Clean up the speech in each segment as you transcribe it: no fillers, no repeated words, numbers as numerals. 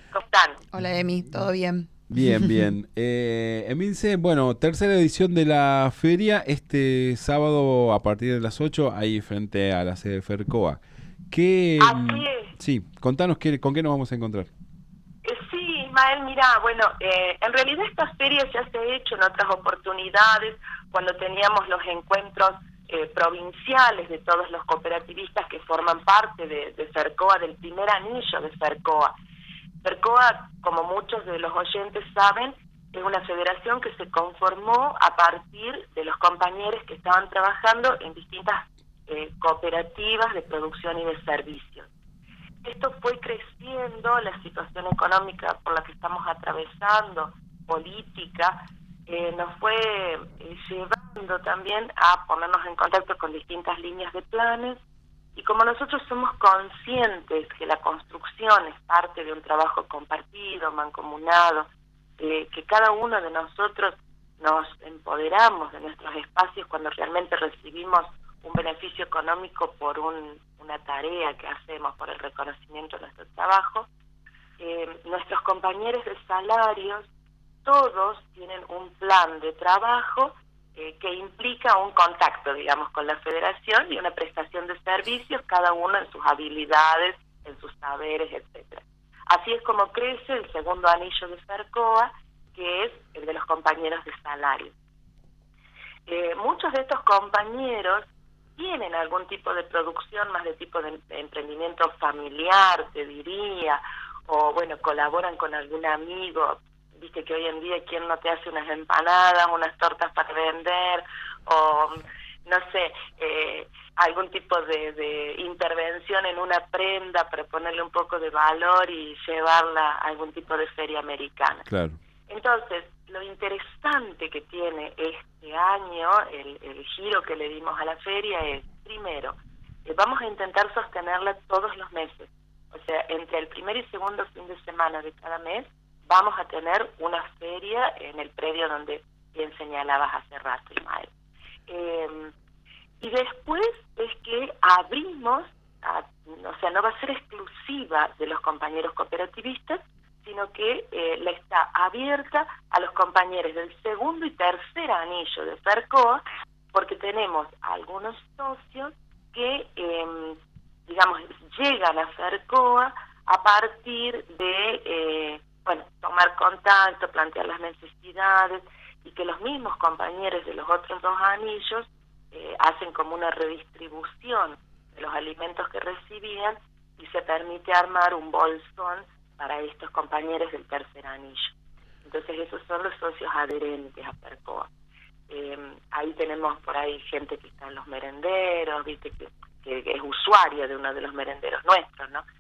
¿Cómo están? Hola Emi, ¿todo bien? Bien, bien. Emilce, bueno, tercera edición de la feria, este sábado a partir de las 8, ahí frente a la sede de Fercoa. Así es. Sí, contanos con qué nos vamos a encontrar. Sí, Ismael, mira, bueno, en realidad esta feria ya se ha hecho en otras oportunidades, cuando teníamos los encuentros provinciales de todos los cooperativistas que forman parte de Fercoa, del primer anillo de Fercoa. Fercoa, como muchos de los oyentes saben, es una federación que se conformó a partir de los compañeros que estaban trabajando en distintas cooperativas de producción y de servicios. Esto fue creciendo, la situación económica por la que estamos atravesando, política, nos fue llevando también a ponernos en contacto con distintas líneas de planes, y como nosotros somos conscientes que la construcción es parte de un trabajo compartido, mancomunado, que cada uno de nosotros nos empoderamos de nuestros espacios cuando realmente recibimos un beneficio económico por una tarea que hacemos, por el reconocimiento de nuestro trabajo, nuestros compañeros de salarios, todos tienen un plan de trabajo que implica un contacto, digamos, con la federación y una prestación de servicios, cada uno en sus habilidades, en sus saberes, etcétera. Así es como crece el segundo anillo de Fercoa, que es el de los compañeros de salario. Muchos de estos compañeros tienen algún tipo de producción, más de tipo de emprendimiento familiar, te diría, o bueno, colaboran con algún amigo. Viste que hoy en día, ¿quién no te hace unas empanadas, unas tortas para vender, o no sé, algún tipo de intervención en una prenda para ponerle un poco de valor y llevarla a algún tipo de feria americana? Claro. Entonces, lo interesante que tiene este año, el giro que le dimos a la feria es, primero, vamos a intentar sostenerla todos los meses. O sea, entre el primer y segundo fin de semana de cada mes, vamos a tener una feria en el predio donde bien señalabas hace rato, Ismael. Y después es que abrimos, o sea, no va a ser exclusiva de los compañeros cooperativistas, sino que la está abierta a los compañeros del segundo y tercer anillo de Fercoa, porque tenemos algunos socios que, digamos, llegan a Fercoa a partir de, tomar contacto, plantear las necesidades, y que los mismos compañeros de los otros dos anillos hacen como una redistribución de los alimentos que recibían, y se permite armar un bolsón para estos compañeros del tercer anillo. Entonces esos son los socios adherentes a Fercoa. Ahí tenemos por ahí gente que está en los merenderos, viste que es usuaria de uno de los merenderos nuestros, ¿no?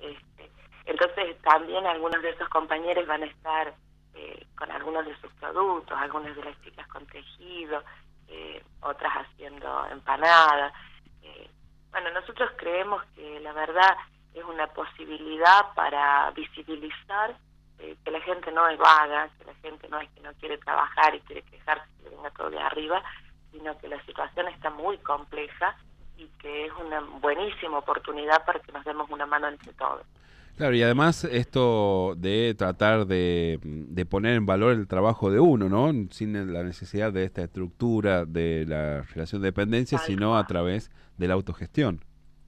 Entonces también algunos de esos compañeros van a estar con algunos de sus productos, algunas de las chicas con tejido, otras haciendo empanadas. Nosotros creemos que la verdad es una posibilidad para visibilizar que la gente no es vaga, que la gente no es que no quiere trabajar y quiere quejarse que venga todo de arriba, sino que la situación está muy compleja y que es una buenísima oportunidad para que nos demos una mano entre todos. Claro, y además esto de tratar de poner en valor el trabajo de uno, ¿no? Sin la necesidad de esta estructura de la relación de dependencia, sino a través de la autogestión.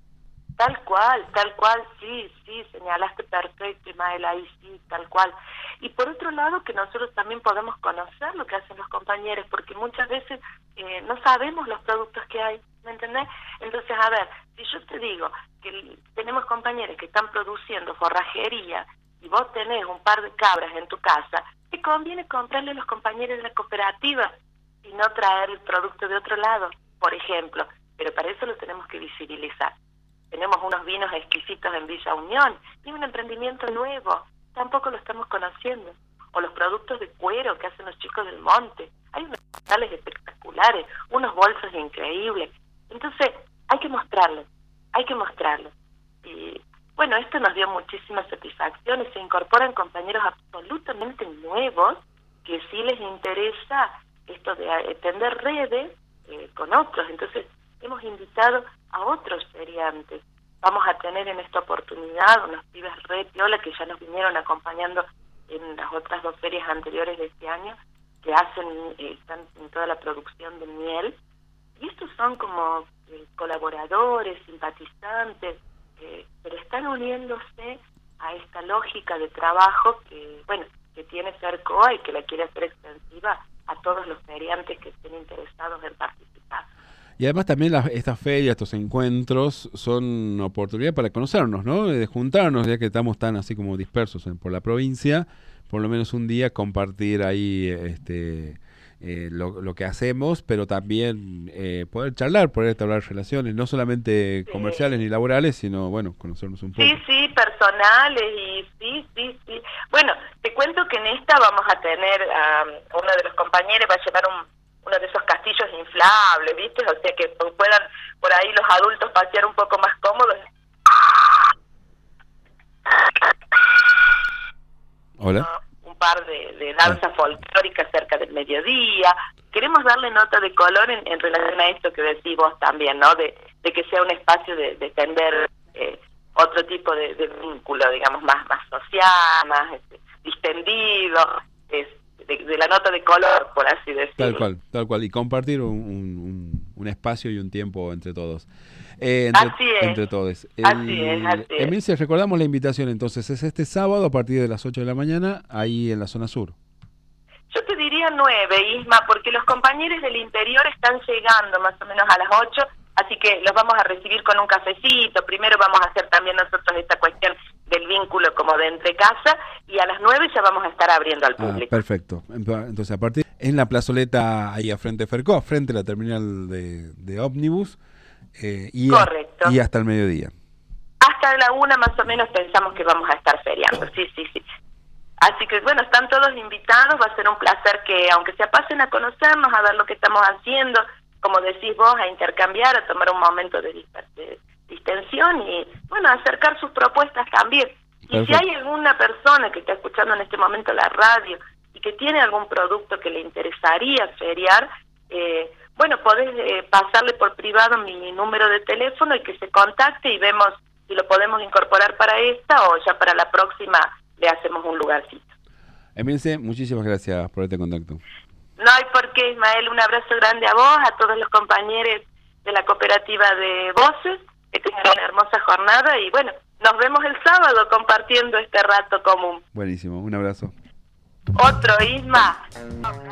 Tal cual, sí, señalaste perfecto, Ismael, ahí sí, tal cual. Y por otro lado, que nosotros también podemos conocer lo que hacen los compañeros, porque muchas veces no sabemos los productos que hay, ¿me entendés? Entonces, a ver, si yo te digo que tenemos compañeros que están produciendo forrajería y vos tenés un par de cabras en tu casa, te conviene comprarle a los compañeros de la cooperativa y no traer el producto de otro lado, por ejemplo. Pero para eso lo tenemos que visibilizar. Tenemos unos vinos exquisitos en Villa Unión, tiene un emprendimiento nuevo, tampoco lo estamos conociendo. O los productos de cuero que hacen los chicos del monte, hay unos cristales espectaculares, unos bolsos increíbles. Entonces, hay que mostrarlo. Y bueno, esto nos dio muchísimas satisfacciones, se incorporan compañeros absolutamente nuevos que sí les interesa esto de tender redes con otros. Entonces, hemos invitado a otros feriantes vamos a tener en esta oportunidad unos pibes re piola que ya nos vinieron acompañando en las otras 2 ferias anteriores de este año, que están en toda la producción de miel. Y estos son como colaboradores, simpatizantes, pero están uniéndose a esta lógica de trabajo que tiene Fercoa y que la quiere hacer extensiva a todos los feriantes que estén interesados en participar. Y además también estas ferias, estos encuentros, son oportunidad para conocernos, ¿no? De juntarnos, ya que estamos tan así como dispersos por la provincia, por lo menos un día compartir ahí lo que hacemos, pero también poder charlar, poder establecer relaciones, no solamente comerciales ni laborales, sino, bueno, conocernos un poco. Sí, personales y sí. Bueno, te cuento que en esta vamos a tener, uno de los compañeros va a llevar uno de esos castillos inflables, ¿viste? O sea que puedan por ahí los adultos pasear un poco más cómodos. Hola. Un par de danzas folclóricas cerca del mediodía. Queremos darle nota de color en relación a esto que decís vos también, ¿no? De que sea un espacio de tender otro tipo de vínculo, digamos, más social, más distendido, de la nota de color, por así decirlo. Tal cual, y compartir un espacio y un tiempo entre todos. Así es. Entre todos. Así es. Emilce, recordamos la invitación entonces, es este sábado a partir de las 8 de la mañana, ahí en la zona sur. Yo te diría 9, Isma, porque los compañeros del interior están llegando más o menos a las 8, así que los vamos a recibir con un cafecito. Primero vamos a hacer también nosotros esta cuestión del vínculo como de entre casa, y a las 9 ya vamos a estar abriendo al público. Perfecto. Entonces, a partir en la plazoleta ahí a frente de Fercoa, frente a la terminal de ómnibus, Correcto. Y hasta el mediodía. Hasta la 1 más o menos pensamos que vamos a estar feriando, sí. Así que bueno, están todos invitados, va a ser un placer que aunque se pasen a conocernos, a ver lo que estamos haciendo, como decís vos, a intercambiar, a tomar un momento de distensión y bueno, acercar sus propuestas también. Y si hay alguna persona que está escuchando en este momento la radio y que tiene algún producto que le interesaría feriar, bueno, podés pasarle por privado mi número de teléfono y que se contacte y vemos si lo podemos incorporar para esta o ya para la próxima le hacemos un lugarcito. Emilce, muchísimas gracias por este contacto. No hay por qué, Ismael, un abrazo grande a vos, a todos los compañeros de la cooperativa de Voces, que tengan una hermosa jornada y bueno, nos vemos el sábado compartiendo este rato común. Buenísimo, un abrazo. Otro, Isma.